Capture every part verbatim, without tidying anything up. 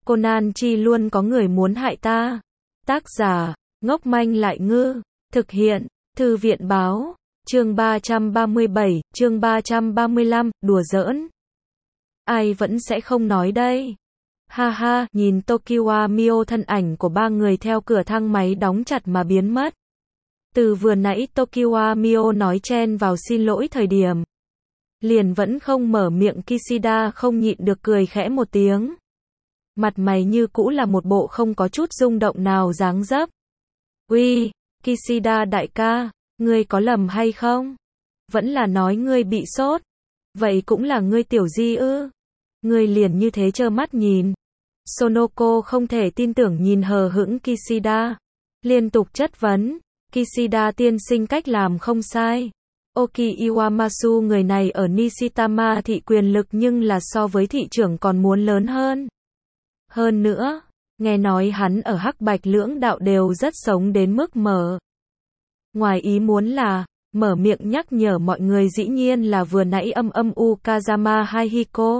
Conan chi luôn có người muốn hại ta. Tác giả, ngốc manh lại ngư. Thực hiện, Thư viện báo. Chương ba trăm ba mươi bảy, chương ba trăm ba mươi lăm, đùa giỡn. Ai vẫn sẽ không nói đây. Ha ha, nhìn Tokiwa Mio thân ảnh của ba người theo cửa thang máy đóng chặt mà biến mất. Từ vừa nãy Tokiwa Mio nói chen vào xin lỗi thời điểm. Liền vẫn không mở miệng, Kishida không nhịn được cười khẽ một tiếng. Mặt mày như cũ là một bộ không có chút rung động nào dáng dấp. Uy, Kishida đại ca, ngươi có lầm hay không? Vẫn là nói ngươi bị sốt. Vậy cũng là ngươi tiểu di ư? Ngươi liền như thế trơ mắt nhìn. Sonoko không thể tin tưởng nhìn hờ hững Kishida. Liên tục chất vấn. Kishida tiên sinh cách làm không sai. Oki Iwamasu người này ở Nishitama thị quyền lực nhưng là so với thị trưởng còn muốn lớn hơn. Hơn nữa, nghe nói hắn ở Hắc Bạch lưỡng đạo đều rất sống đến mức mở. Ngoài ý muốn là, mở miệng nhắc nhở mọi người dĩ nhiên là vừa nãy âm âm Ukazama Haihiko.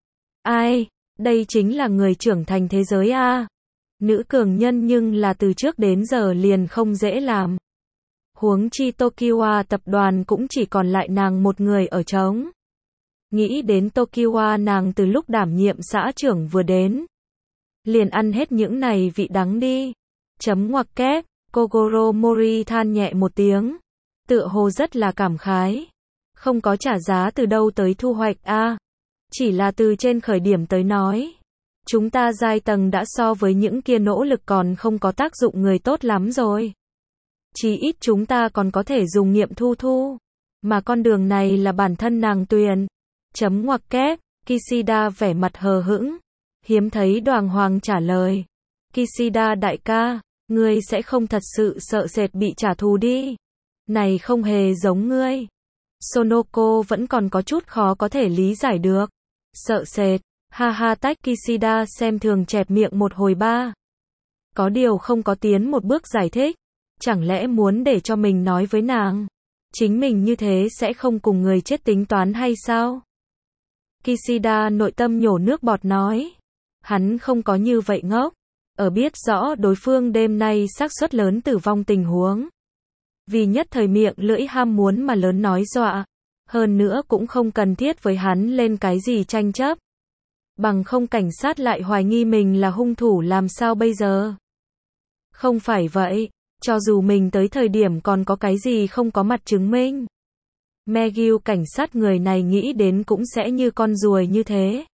Ai, đây chính là người trưởng thành thế giới a. Nữ cường nhân nhưng là từ trước đến giờ liền không dễ làm. Huống chi Tokiwa tập đoàn cũng chỉ còn lại nàng một người ở trống. Nghĩ đến Tokiwa nàng từ lúc đảm nhiệm xã trưởng vừa đến. Liền ăn hết những này vị đắng đi. Chấm ngoặc kép, Kogoro Mori than nhẹ một tiếng. Tựa hồ rất là cảm khái. Không có trả giá từ đâu tới thu hoạch a. À, chỉ là từ trên khởi điểm tới nói. Chúng ta giai tầng đã so với những kia nỗ lực còn không có tác dụng người tốt lắm rồi. Chỉ ít chúng ta còn có thể dùng nghiệm thu thu. Mà con đường này là bản thân nàng tuyền. Chấm ngoặc kép, Kishida vẻ mặt hờ hững. Hiếm thấy Đoàng Hoàng trả lời. Kishida đại ca, ngươi sẽ không thật sự sợ sệt bị trả thù đi. Này không hề giống ngươi. Sonoko vẫn còn có chút khó có thể lý giải được. Sợ sệt, ha ha tách Kishida xem thường chẹp miệng một hồi ba. Có điều không có tiến một bước giải thích. Chẳng lẽ muốn để cho mình nói với nàng. Chính mình như thế sẽ không cùng người chết tính toán hay sao? Kishida nội tâm nhổ nước bọt nói. Hắn không có như vậy ngốc. Ở biết rõ đối phương đêm nay xác suất lớn tử vong tình huống. Vì nhất thời miệng lưỡi ham muốn mà lớn nói dọa. Hơn nữa cũng không cần thiết với hắn lên cái gì tranh chấp. Bằng không cảnh sát lại hoài nghi mình là hung thủ làm sao bây giờ? Không phải vậy. Cho dù mình tới thời điểm còn có cái gì không có mặt chứng minh. Megil cảnh sát người này nghĩ đến cũng sẽ như con ruồi như thế.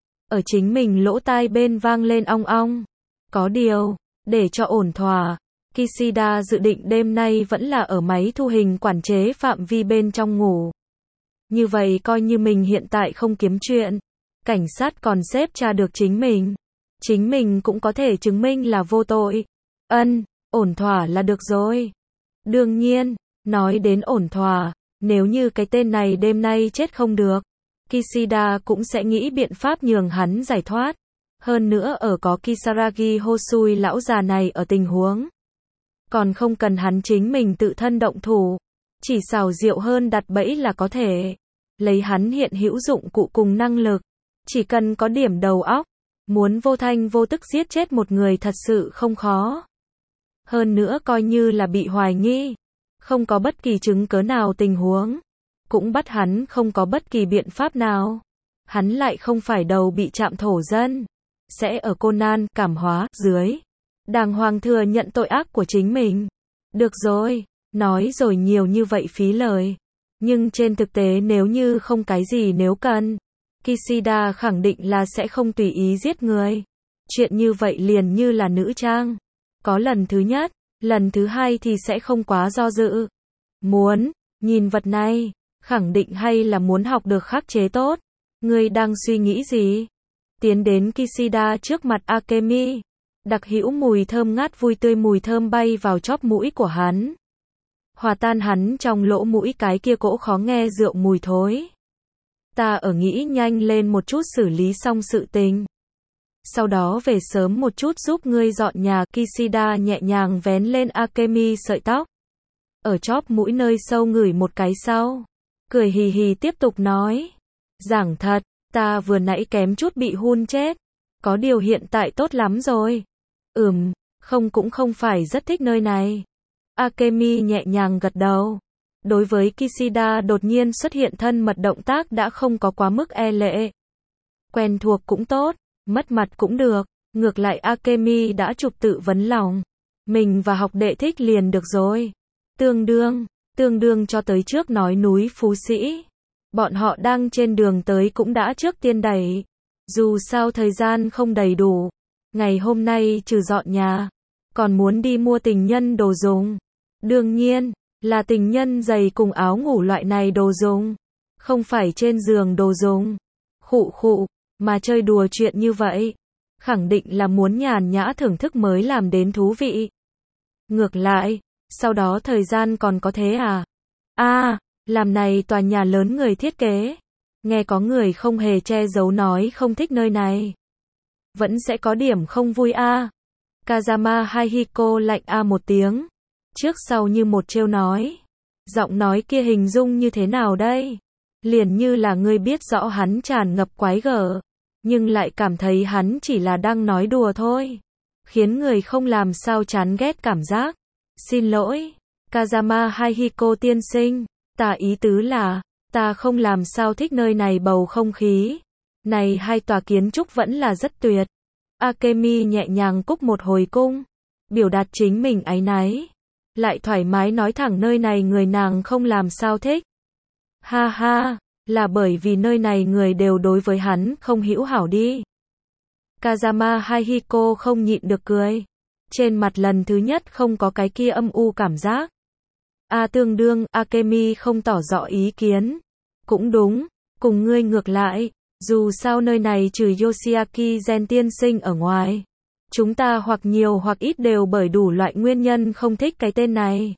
Ở chính mình lỗ tai bên vang lên ong ong. Có điều, để cho ổn thỏa, Kishida dự định đêm nay vẫn là ở máy thu hình quản chế phạm vi bên trong ngủ. Như vậy coi như mình hiện tại không kiếm chuyện. Cảnh sát còn xếp tra được chính mình. Chính mình cũng có thể chứng minh là vô tội. Ân, ổn thỏa là được rồi. Đương nhiên, nói đến ổn thỏa, nếu như cái tên này đêm nay chết không được. Kishida cũng sẽ nghĩ biện pháp nhường hắn giải thoát. Hơn nữa ở có Kisaragi Hosui lão già này ở tình huống. Còn không cần hắn chính mình tự thân động thủ. Chỉ xảo diệu hơn đặt bẫy là có thể. Lấy hắn hiện hữu dụng cụ cùng năng lực. Chỉ cần có điểm đầu óc. Muốn vô thanh vô tức giết chết một người thật sự không khó. Hơn nữa coi như là bị hoài nghi. Không có bất kỳ chứng cớ nào tình huống. Cũng bắt hắn không có bất kỳ biện pháp nào. Hắn lại không phải đầu bị chạm thổ dân. Sẽ ở Conan cảm hóa dưới. Đàng hoàng thừa nhận tội ác của chính mình. Được rồi, nói rồi nhiều như vậy phí lời. Nhưng trên thực tế nếu như không cái gì nếu cần. Kishida khẳng định là sẽ không tùy ý giết người. Chuyện như vậy liền như là nữ trang. Có lần thứ nhất, lần thứ hai thì sẽ không quá do dự. Muốn, nhìn vật này. Khẳng định hay là muốn học được khắc chế tốt. Ngươi đang suy nghĩ gì? Tiến đến Kishida trước mặt Akemi. Đặc hữu mùi thơm ngát vui tươi mùi thơm bay vào chóp mũi của hắn. Hòa tan hắn trong lỗ mũi cái kia cỗ khó nghe rượu mùi thối. Ta ở nghĩ nhanh lên một chút xử lý xong sự tình. Sau đó về sớm một chút giúp ngươi dọn nhà. Kishida nhẹ nhàng vén lên Akemi sợi tóc. Ở chóp mũi nơi sâu ngửi một cái sau. Cười hì hì tiếp tục nói. Giảng thật, ta vừa nãy kém chút bị hun chết. Có điều hiện tại tốt lắm rồi. Ừm, không cũng không phải rất thích nơi này. Akemi nhẹ nhàng gật đầu. Đối với Kishida đột nhiên xuất hiện thân mật động tác đã không có quá mức e lệ. Quen thuộc cũng tốt, mất mặt cũng được. Ngược lại Akemi đã chụp tự vấn lòng. Mình và học đệ thích liền được rồi. Tương đương, tương đương cho tới trước nói núi Phú Sĩ. Bọn họ đang trên đường tới cũng đã trước tiên đẩy. Dù sao thời gian không đầy đủ. Ngày hôm nay trừ dọn nhà, còn muốn đi mua tình nhân đồ dùng. Đương nhiên, là tình nhân giày cùng áo ngủ loại này đồ dùng. Không phải trên giường đồ dùng. Khụ khụ, mà chơi đùa chuyện như vậy. Khẳng định là muốn nhàn nhã thưởng thức mới làm đến thú vị. Ngược lại, sau đó thời gian còn có thế à? À, làm này tòa nhà lớn người thiết kế. Nghe có người không hề che giấu nói không thích nơi này. Vẫn sẽ có điểm không vui a. À. Kazama Haihiko lạnh a à một tiếng. Trước sau như một trêu nói. Giọng nói kia hình dung như thế nào đây? Liền như là ngươi biết rõ hắn tràn ngập quái gở. Nhưng lại cảm thấy hắn chỉ là đang nói đùa thôi. Khiến người không làm sao chán ghét cảm giác. Xin lỗi, Kazama Haihiko tiên sinh. Ta ý tứ là, ta không làm sao thích nơi này bầu không khí. Này hai tòa kiến trúc vẫn là rất tuyệt. Akemi nhẹ nhàng cúc một hồi cung. Biểu đạt chính mình áy náy. Lại thoải mái nói thẳng nơi này người nàng không làm sao thích. Ha ha, là bởi vì nơi này người đều đối với hắn không hữu hảo đi. Kazama Haihiko không nhịn được cười. Trên mặt lần thứ nhất không có cái kia âm u cảm giác. A à, tương đương, Akemi không tỏ rõ ý kiến. Cũng đúng, cùng ngươi ngược lại, dù sao nơi này trừ Yoshiaki Gen tiên sinh ở ngoài. Chúng ta hoặc nhiều hoặc ít đều bởi đủ loại nguyên nhân không thích cái tên này.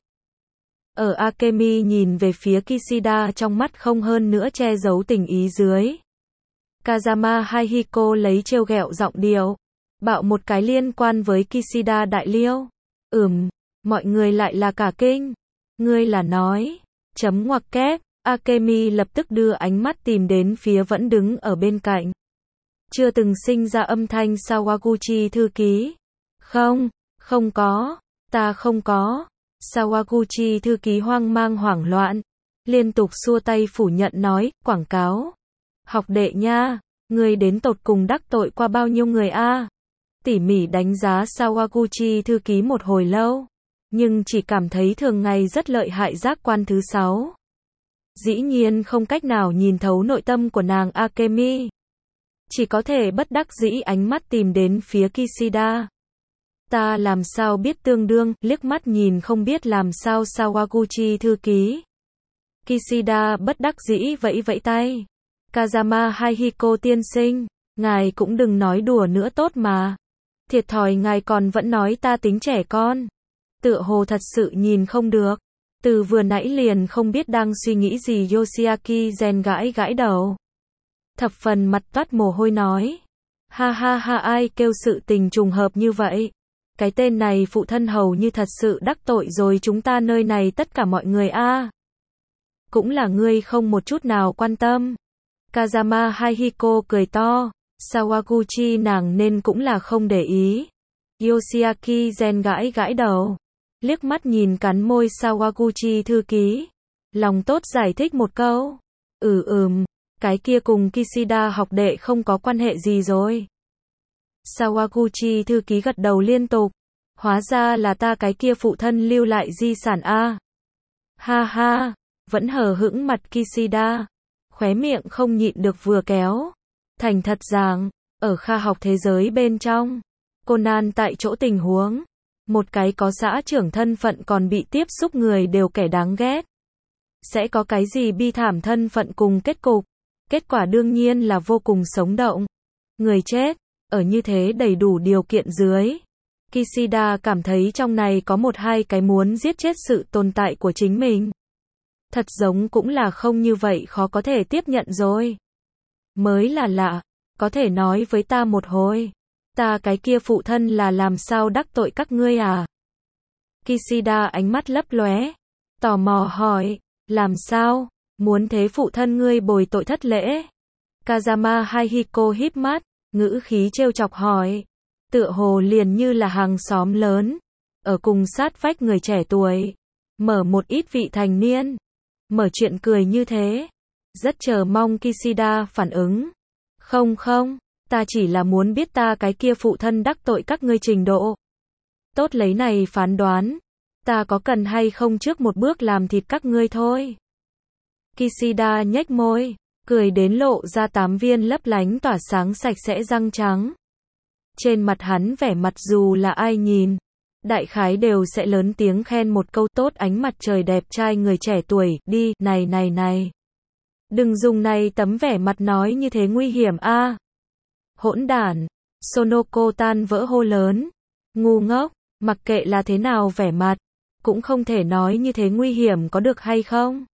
Ở Akemi nhìn về phía Kishida trong mắt không hơn nữa che giấu tình ý dưới. Kazama Haihiko lấy trêu ghẹo giọng điệu. Bạo một cái liên quan với Kishida đại liêu. Ừm, mọi người lại là cả kinh. Ngươi là nói. Chấm ngoặc kép. Akemi lập tức đưa ánh mắt tìm đến phía vẫn đứng ở bên cạnh. Chưa từng sinh ra âm thanh Sawaguchi thư ký. Không, không có. Ta không có. Sawaguchi thư ký hoang mang hoảng loạn. Liên tục xua tay phủ nhận nói, quảng cáo. Học đệ nha, ngươi đến tột cùng đắc tội qua bao nhiêu người a? Tỉ mỉ đánh giá Sawaguchi thư ký một hồi lâu. Nhưng chỉ cảm thấy thường ngày rất lợi hại giác quan thứ sáu. Dĩ nhiên không cách nào nhìn thấu nội tâm của nàng Akemi. Chỉ có thể bất đắc dĩ ánh mắt tìm đến phía Kishida. Ta làm sao biết tương đương, liếc mắt nhìn không biết làm sao Sawaguchi thư ký. Kishida bất đắc dĩ vẫy vẫy tay. Kazama Haihiko tiên sinh, ngài cũng đừng nói đùa nữa tốt mà. Thiệt thòi ngài còn vẫn nói ta tính trẻ con. Tựa hồ thật sự nhìn không được. Từ vừa nãy liền không biết đang suy nghĩ gì Yoshiaki Gen gãi gãi đầu. Thập phần mặt toát mồ hôi nói. Ha ha ha ai kêu sự tình trùng hợp như vậy. Cái tên này phụ thân hầu như thật sự đắc tội rồi chúng ta nơi này tất cả mọi người a. À. Cũng là ngươi không một chút nào quan tâm. Kazama Haihiko cười to. Sawaguchi nàng nên cũng là không để ý. Yoshiaki Gen gãi gãi đầu. Liếc mắt nhìn cắn môi Sawaguchi thư ký. Lòng tốt giải thích một câu. Ừ ừm, cái kia cùng Kishida học đệ không có quan hệ gì rồi. Sawaguchi thư ký gật đầu liên tục. Hóa ra là ta cái kia phụ thân lưu lại di sản a. Ha ha, vẫn hờ hững mặt Kishida. Khóe miệng không nhịn được vừa kéo. Thành thật rằng, ở kha học thế giới bên trong, Conan tại chỗ tình huống. Một cái có xã trưởng thân phận còn bị tiếp xúc người đều kẻ đáng ghét. Sẽ có cái gì bi thảm thân phận cùng kết cục. Kết quả đương nhiên là vô cùng sống động. Người chết, ở như thế đầy đủ điều kiện dưới. Kishida cảm thấy trong này có một hai cái muốn giết chết sự tồn tại của chính mình. Thật giống cũng là không như vậy khó có thể tiếp nhận rồi. Mới là lạ, có thể nói với ta một hồi. Ta cái kia phụ thân là làm sao đắc tội các ngươi à? Kishida ánh mắt lấp lóe, tò mò hỏi, làm sao? Muốn thế phụ thân ngươi bồi tội thất lễ? Kazama Haihiko híp mắt, ngữ khí trêu chọc hỏi. Tựa hồ liền như là hàng xóm lớn, ở cùng sát vách người trẻ tuổi, mở một ít vị thành niên, mở chuyện cười như thế. Rất chờ mong Kishida phản ứng. Không không, ta chỉ là muốn biết ta cái kia phụ thân đắc tội các ngươi trình độ. Tốt lấy này phán đoán, ta có cần hay không trước một bước làm thịt các ngươi thôi. Kishida nhếch môi, cười đến lộ ra tám viên lấp lánh tỏa sáng sạch sẽ răng trắng. Trên mặt hắn vẻ mặt dù là ai nhìn, đại khái đều sẽ lớn tiếng khen một câu tốt ánh mặt trời đẹp trai người trẻ tuổi, đi, này này này. Đừng dùng này tấm vẻ mặt nói như thế nguy hiểm a. À. Hỗn đản, Sonoko tan vỡ hô lớn. Ngu ngốc, mặc kệ là thế nào vẻ mặt, cũng không thể nói như thế nguy hiểm có được hay không.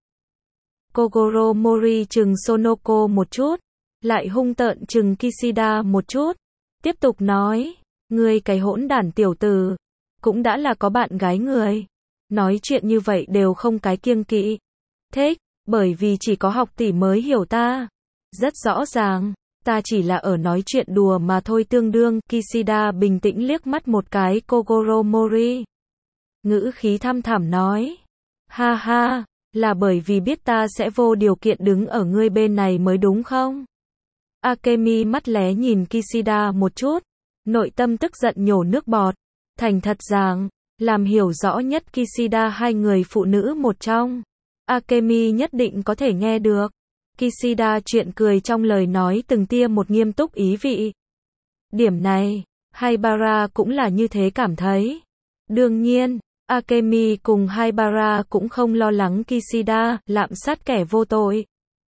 Kogoro Mori chừng Sonoko một chút, lại hung tợn chừng Kishida một chút, tiếp tục nói, ngươi cái hỗn đản tiểu tử, cũng đã là có bạn gái người, nói chuyện như vậy đều không cái kiêng kỵ. Thích, bởi vì chỉ có học tỷ mới hiểu ta. Rất rõ ràng, ta chỉ là ở nói chuyện đùa mà thôi tương đương. Kishida bình tĩnh liếc mắt một cái Kogoro Mori. Ngữ khí thăm thẳm nói, ha ha, là bởi vì biết ta sẽ vô điều kiện đứng ở ngươi bên này mới đúng không? Akemi mắt lé nhìn Kishida một chút, nội tâm tức giận nhổ nước bọt, thành thật rằng, làm hiểu rõ nhất Kishida hai người phụ nữ một trong. Akemi nhất định có thể nghe được. Kishida chuyện cười trong lời nói từng tia một nghiêm túc ý vị. Điểm này, Haibara cũng là như thế cảm thấy. Đương nhiên, Akemi cùng Haibara cũng không lo lắng Kishida lạm sát kẻ vô tội.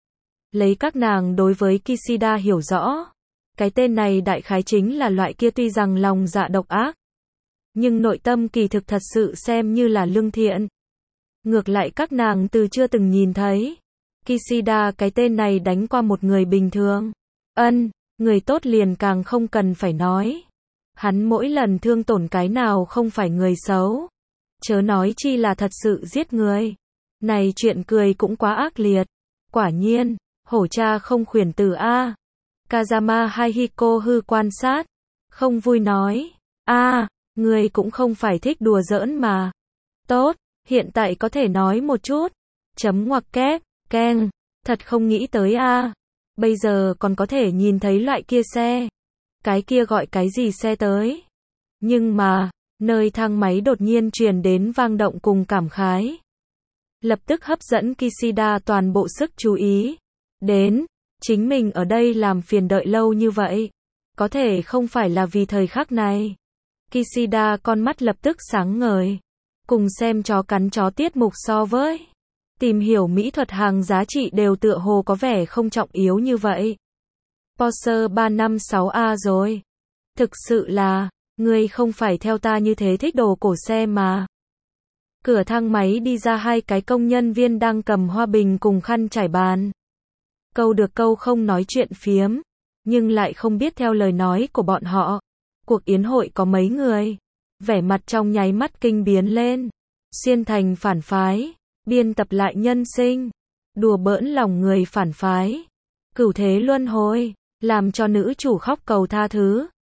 Lấy các nàng đối với Kishida hiểu rõ, cái tên này đại khái chính là loại kia tuy rằng lòng dạ độc ác, nhưng nội tâm kỳ thực thật sự xem như là lương thiện. Ngược lại các nàng từ chưa từng nhìn thấy Kishida cái tên này đánh qua một người bình thường. Ân, người tốt liền càng không cần phải nói. Hắn mỗi lần thương tổn cái nào không phải người xấu, chớ nói chi là thật sự giết người. Này chuyện cười cũng quá ác liệt. Quả nhiên, hổ cha không khuyển tử a. Kazama Haihiko hư quan sát, không vui nói, a, người cũng không phải thích đùa giỡn mà. Tốt, hiện tại có thể nói một chút. Chấm ngoặc kép, keng, thật không nghĩ tới a. Bây giờ còn có thể nhìn thấy loại kia xe. Cái kia gọi cái gì xe tới. Nhưng mà, nơi thang máy đột nhiên truyền đến vang động cùng cảm khái. Lập tức hấp dẫn Kishida toàn bộ sức chú ý. Đến, chính mình ở đây làm phiền đợi lâu như vậy. Có thể không phải là vì thời khắc này. Kishida con mắt lập tức sáng ngời. Cùng xem chó cắn chó tiết mục so với tìm hiểu mỹ thuật hàng giá trị đều tựa hồ có vẻ không trọng yếu như vậy. Porsche ba năm sáu A rồi. Thực sự là, ngươi không phải theo ta như thế thích đồ cổ xe mà. Cửa thang máy đi ra hai cái công nhân viên đang cầm hoa bình cùng khăn trải bàn. Câu được câu không nói chuyện phiếm, nhưng lại không biết theo lời nói của bọn họ. Cuộc yến hội có mấy người. Vẻ mặt trong nháy mắt kinh biến lên. Xuyên thành phản phái, biên tập lại nhân sinh, đùa bỡn lòng người phản phái, cửu thế luân hồi, làm cho nữ chủ khóc cầu tha thứ.